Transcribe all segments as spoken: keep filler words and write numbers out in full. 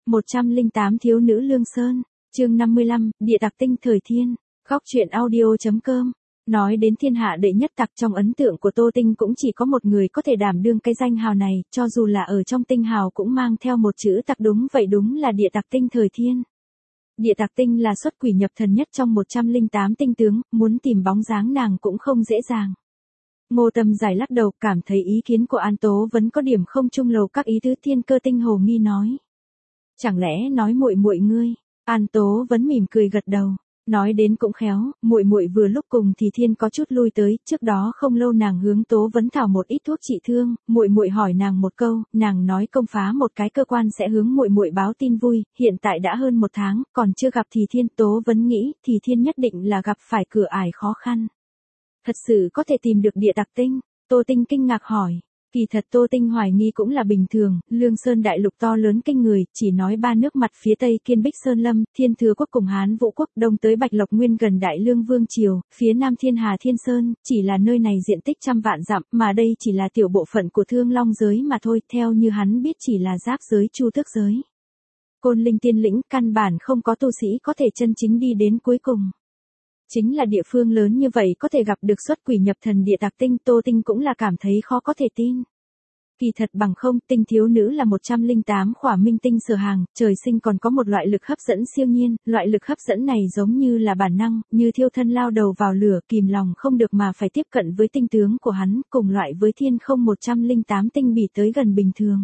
một trăm lẻ tám Thiếu nữ Lương Sơn, chương năm mươi lăm, Địa tặc tinh thời thiên, góc truyện audio.com. Nói đến thiên hạ đệ nhất tặc, trong ấn tượng của Tô Tinh cũng chỉ có một người có thể đảm đương cái danh hào này, cho dù là ở trong tinh hào cũng mang theo một chữ tặc, đúng vậy, đúng là địa tặc tinh thời thiên. Địa tặc tinh là xuất quỷ nhập thần nhất trong một trăm lẻ tám tinh tướng, muốn tìm bóng dáng nàng cũng không dễ dàng. Ngô Tâm Giải lắc đầu, cảm thấy ý kiến của An Tố vẫn có điểm không trung lầu các ý tứ. Thiên Cơ Tinh hồ nghi nói: "Chẳng lẽ nói muội muội ngươi?" An Tố vẫn mỉm cười gật đầu, nói đến cũng khéo, muội muội vừa lúc cùng thì Thiên có chút lui tới, trước đó không lâu nàng hướng Tố Vấn thảo một ít thuốc trị thương, muội muội hỏi nàng một câu, nàng nói công phá một cái cơ quan sẽ hướng muội muội báo tin vui, hiện tại đã hơn một tháng, còn chưa gặp thì Thiên. Tố Vấn nghĩ, thì Thiên nhất định là gặp phải cửa ải khó khăn. Thật sự có thể tìm được địa tặc tinh? Tô Tinh kinh ngạc hỏi. Kỳ thật Tô Tinh hoài nghi cũng là bình thường, Lương Sơn đại lục to lớn kinh người, chỉ nói ba nước mặt phía Tây Kiên Bích Sơn Lâm, Thiên Thừa Quốc cùng Hán Vũ Quốc, đông tới Bạch Lộc Nguyên gần Đại Lương Vương Triều, phía Nam Thiên Hà Thiên Sơn, chỉ là nơi này diện tích trăm vạn dặm, mà đây chỉ là tiểu bộ phận của Thương Long giới mà thôi, theo như hắn biết chỉ là giáp giới Chu Tước giới. Côn Linh Tiên Lĩnh, căn bản không có tu sĩ có thể chân chính đi đến cuối cùng. Chính là địa phương lớn như vậy có thể gặp được xuất quỷ nhập thần địa tặc tinh, Tô Tinh cũng là cảm thấy khó có thể tin. Kỳ thật bằng không, tinh thiếu nữ là một trăm lẻ tám khỏa minh tinh sở hàng, trời sinh còn có một loại lực hấp dẫn siêu nhiên, loại lực hấp dẫn này giống như là bản năng, như thiêu thân lao đầu vào lửa, kìm lòng không được mà phải tiếp cận với tinh tướng của hắn, cùng loại với Thiên không một trăm lẻ tám tinh bỉ tới gần bình thường.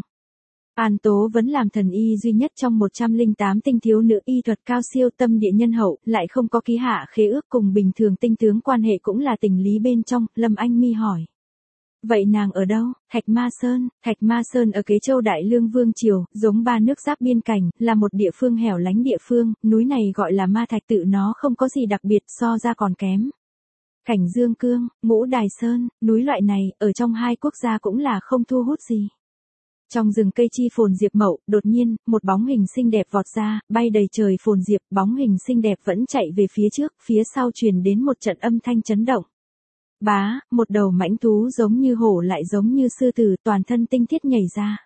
An Tố vẫn làm thần y duy nhất trong một trăm lẻ tám tinh thiếu nữ, y thuật cao siêu, tâm địa nhân hậu, lại không có ký hạ khế ước, cùng bình thường tinh tướng quan hệ cũng là tình lý bên trong. Lâm Anh Mi hỏi: "Vậy nàng ở đâu?" Thạch Ma Sơn. Thạch Ma Sơn ở Kế Châu Đại Lương Vương Triều, giống ba nước giáp biên cảnh, là một địa phương hẻo lánh địa phương, núi này gọi là Ma Thạch, tự nó không có gì đặc biệt, so ra còn kém. Cảnh Dương Cương, Ngũ Đài Sơn, núi loại này, ở trong hai quốc gia cũng là không thu hút gì. Trong rừng cây chi phồn diệp mậu, đột nhiên, một bóng hình xinh đẹp vọt ra, bay đầy trời phồn diệp, bóng hình xinh đẹp vẫn chạy về phía trước, phía sau truyền đến một trận âm thanh chấn động. Bá, một đầu mãnh thú giống như hổ lại giống như sư tử, toàn thân tinh thiết nhảy ra.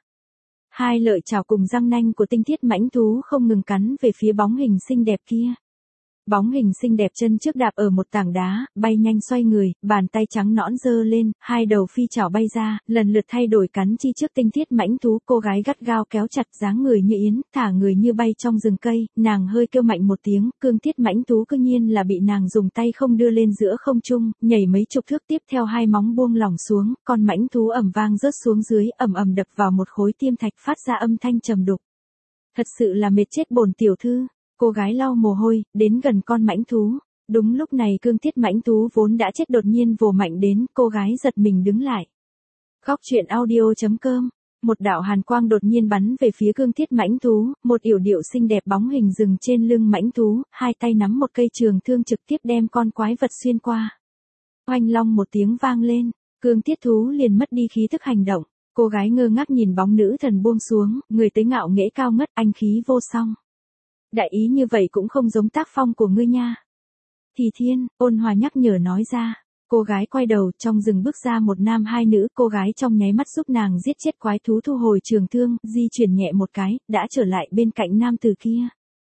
Hai lợi chảo cùng răng nanh của tinh thiết mãnh thú không ngừng cắn về phía bóng hình xinh đẹp kia. Bóng hình xinh đẹp chân trước đạp ở một tảng đá, bay nhanh xoay người, bàn tay trắng nõn giơ lên, hai đầu phi chảo bay ra, lần lượt thay đổi cắn chi trước tinh thiết mãnh thú. Cô gái gắt gao kéo chặt, dáng người như yến, thả người như bay trong rừng cây, nàng hơi kêu mạnh một tiếng, cương thiết mãnh thú cư nhiên là bị nàng dùng tay không đưa lên giữa không trung, nhảy mấy chục thước, tiếp theo hai móng buông lỏng xuống, con mãnh thú ầm vang rớt xuống dưới, ầm ầm đập vào một khối tiêm thạch, phát ra âm thanh trầm đục. Thật sự là mệt chết bổn tiểu thư. Cô gái lau mồ hôi, đến gần con mãnh thú. Đúng lúc này cương thiết mãnh thú vốn đã chết đột nhiên vồ mạnh đến, cô gái giật mình đứng lại. Góc truyện audio.com. Một đạo hàn quang đột nhiên bắn về phía cương thiết mãnh thú, một yểu điệu xinh đẹp bóng hình dừng trên lưng mãnh thú, hai tay nắm một cây trường thương trực tiếp đem con quái vật xuyên qua. Oanh long một tiếng vang lên, cương thiết thú liền mất đi khí thức hành động. Cô gái ngơ ngác nhìn bóng nữ thần buông xuống, người tới ngạo nghễ cao ngất, anh khí vô song. Đại ý như vậy cũng không giống tác phong của ngươi nha. Thì Thiên, ôn hòa nhắc nhở nói ra. Cô gái quay đầu, trong rừng bước ra một nam hai nữ, cô gái trong nháy mắt giúp nàng giết chết quái thú, thu hồi trường thương, di chuyển nhẹ một cái, đã trở lại bên cạnh nam tử kia.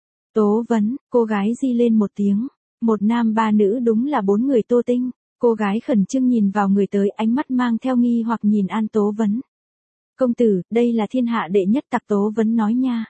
Tố Vấn, cô gái di lên một tiếng. Một nam ba nữ, đúng là bốn người Tô Tinh. Cô gái khẩn trương nhìn vào người tới, ánh mắt mang theo nghi hoặc nhìn An Tố Vấn. Công tử, đây là thiên hạ đệ nhất tặc. Tố Vấn nói nha.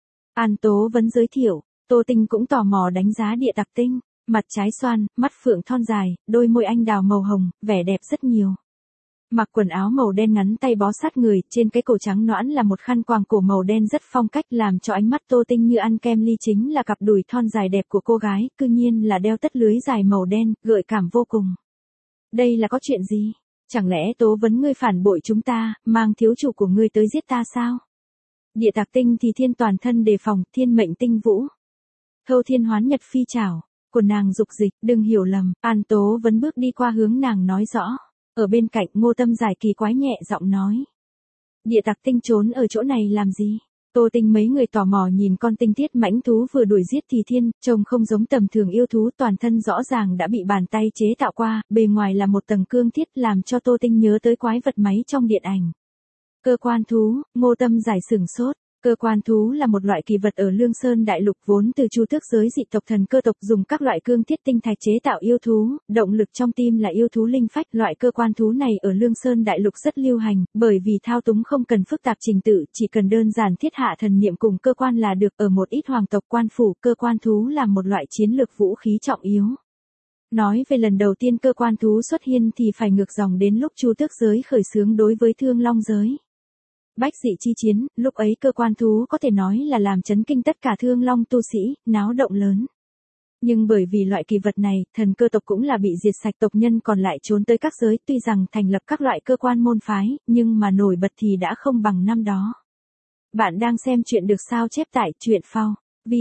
An Tố Vấn giới thiệu, Tô Tinh cũng tò mò đánh giá địa tặc tinh, mặt trái xoan, mắt phượng thon dài, đôi môi anh đào màu hồng, vẻ đẹp rất nhiều. Mặc quần áo màu đen ngắn tay bó sát người, trên cái cổ trắng nõn là một khăn quàng cổ màu đen rất phong cách, làm cho ánh mắt Tô Tinh như ăn kem ly. Chính là cặp đùi thon dài đẹp của cô gái, cư nhiên là đeo tất lưới dài màu đen, gợi cảm vô cùng. Đây là có chuyện gì? Chẳng lẽ Tố Vấn ngươi phản bội chúng ta, mang thiếu chủ của ngươi tới giết ta sao? Địa tặc tinh thì Thiên toàn thân đề phòng, thiên mệnh tinh vũ. Thâu thiên hoán nhật phi chảo, của nàng dục dịch, đừng hiểu lầm. An Tố Vấn bước đi qua hướng nàng nói rõ. Ở bên cạnh Ngô Tâm Giải kỳ quái nhẹ giọng nói. Địa tặc tinh trốn ở chỗ này làm gì? Tô Tinh mấy người tò mò nhìn con tinh thiết mãnh thú vừa đuổi giết thì Thiên, trông không giống tầm thường yêu thú, toàn thân rõ ràng đã bị bàn tay chế tạo qua, bề ngoài là một tầng cương thiết, làm cho Tô Tinh nhớ tới quái vật máy trong điện ảnh. Cơ quan thú. Ngô Tâm Giải sửng sốt, Cơ quan thú là một loại kỳ vật ở Lương Sơn Đại Lục vốn từ Chu Tước giới dị tộc thần cơ tộc dùng các loại cương thiết tinh thạch chế tạo yêu thú, động lực trong tim là yêu thú linh phách. Loại cơ quan thú này ở Lương Sơn Đại Lục rất lưu hành, bởi vì thao túng không cần phức tạp trình tự, chỉ cần đơn giản thiết hạ thần niệm cùng cơ quan là được. Ở một ít hoàng tộc quan phủ, cơ quan thú là một loại chiến lược vũ khí trọng yếu. Nói về lần đầu tiên cơ quan thú xuất hiện thì phải ngược dòng đến lúc Chu Tước giới khởi xướng đối với Thương Long giới. Bách dị chi chiến, lúc ấy cơ quan thú có thể nói là làm chấn kinh tất cả Thương Long tu sĩ, náo động lớn. Nhưng bởi vì loại kỳ vật này, thần cơ tộc cũng là bị diệt sạch, tộc nhân còn lại trốn tới các giới, tuy rằng thành lập các loại cơ quan môn phái, nhưng mà nổi bật thì đã không bằng năm đó. Bạn đang xem chuyện được sao chép tại truyện phao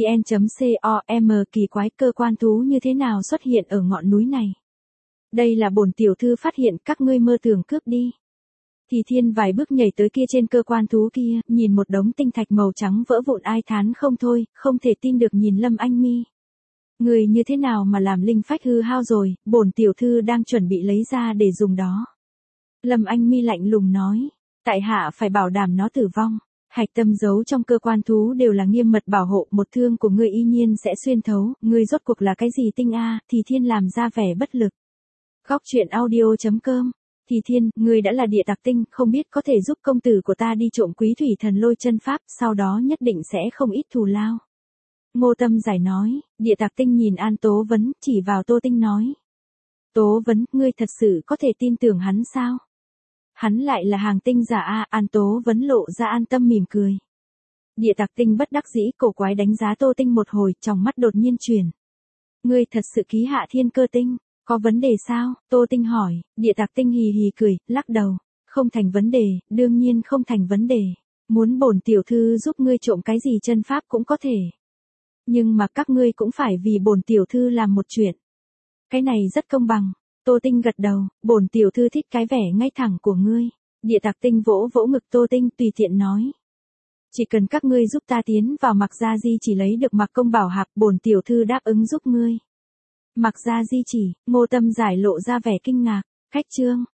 vn.com. Kỳ quái, cơ quan thú như thế nào xuất hiện ở ngọn núi này? Đây là bổn tiểu thư phát hiện, các ngươi mơ tưởng cướp đi. Thì Thiên vài bước nhảy tới kia trên cơ quan thú kia, nhìn một đống tinh thạch màu trắng vỡ vụn ai thán không thôi, không thể tin được nhìn Lâm Anh Mi. Người như thế nào mà làm linh phách hư hao rồi, bổn tiểu thư đang chuẩn bị lấy ra để dùng đó. Lâm Anh Mi lạnh lùng nói, tại hạ phải bảo đảm nó tử vong. Hạch tâm giấu trong cơ quan thú đều là nghiêm mật bảo hộ, một thương của ngươi y nhiên sẽ xuyên thấu, ngươi rốt cuộc là cái gì tinh a? Thì Thiên làm ra vẻ bất lực. Góc truyện audio.com. Thì Thiên, ngươi đã là địa tặc tinh, không biết có thể giúp công tử của ta đi trộm quý thủy thần lôi chân pháp, sau đó nhất định sẽ không ít thù lao. Ngô Tâm Giải nói, địa tặc tinh nhìn An Tố Vấn, chỉ vào Tô Tinh nói. Tố Vấn, ngươi thật sự có thể tin tưởng hắn sao? Hắn lại là hàng tinh giả a? An Tố Vấn lộ ra an tâm mỉm cười. Địa tặc tinh bất đắc dĩ cổ quái đánh giá Tô Tinh một hồi, trong mắt đột nhiên chuyển. Ngươi thật sự ký hạ thiên cơ tinh, có vấn đề sao? Tô Tinh hỏi. Địa tặc tinh hì hì cười, lắc đầu. Không thành vấn đề, đương nhiên không thành vấn đề. Muốn bổn tiểu thư giúp ngươi trộm cái gì chân pháp cũng có thể. Nhưng mà các ngươi cũng phải vì bổn tiểu thư làm một chuyện. Cái này rất công bằng. Tô Tinh gật đầu, bổn tiểu thư thích cái vẻ ngay thẳng của ngươi. Địa tặc tinh vỗ vỗ ngực Tô Tinh tùy tiện nói. Chỉ cần các ngươi giúp ta tiến vào Mặc Gia Di chỉ lấy được Mặc Công Bảo Hạp, bổn tiểu thư đáp ứng giúp ngươi. Mặc Gia Di chỉ, Ngô Tâm Giải lộ ra vẻ kinh ngạc. Khách trương,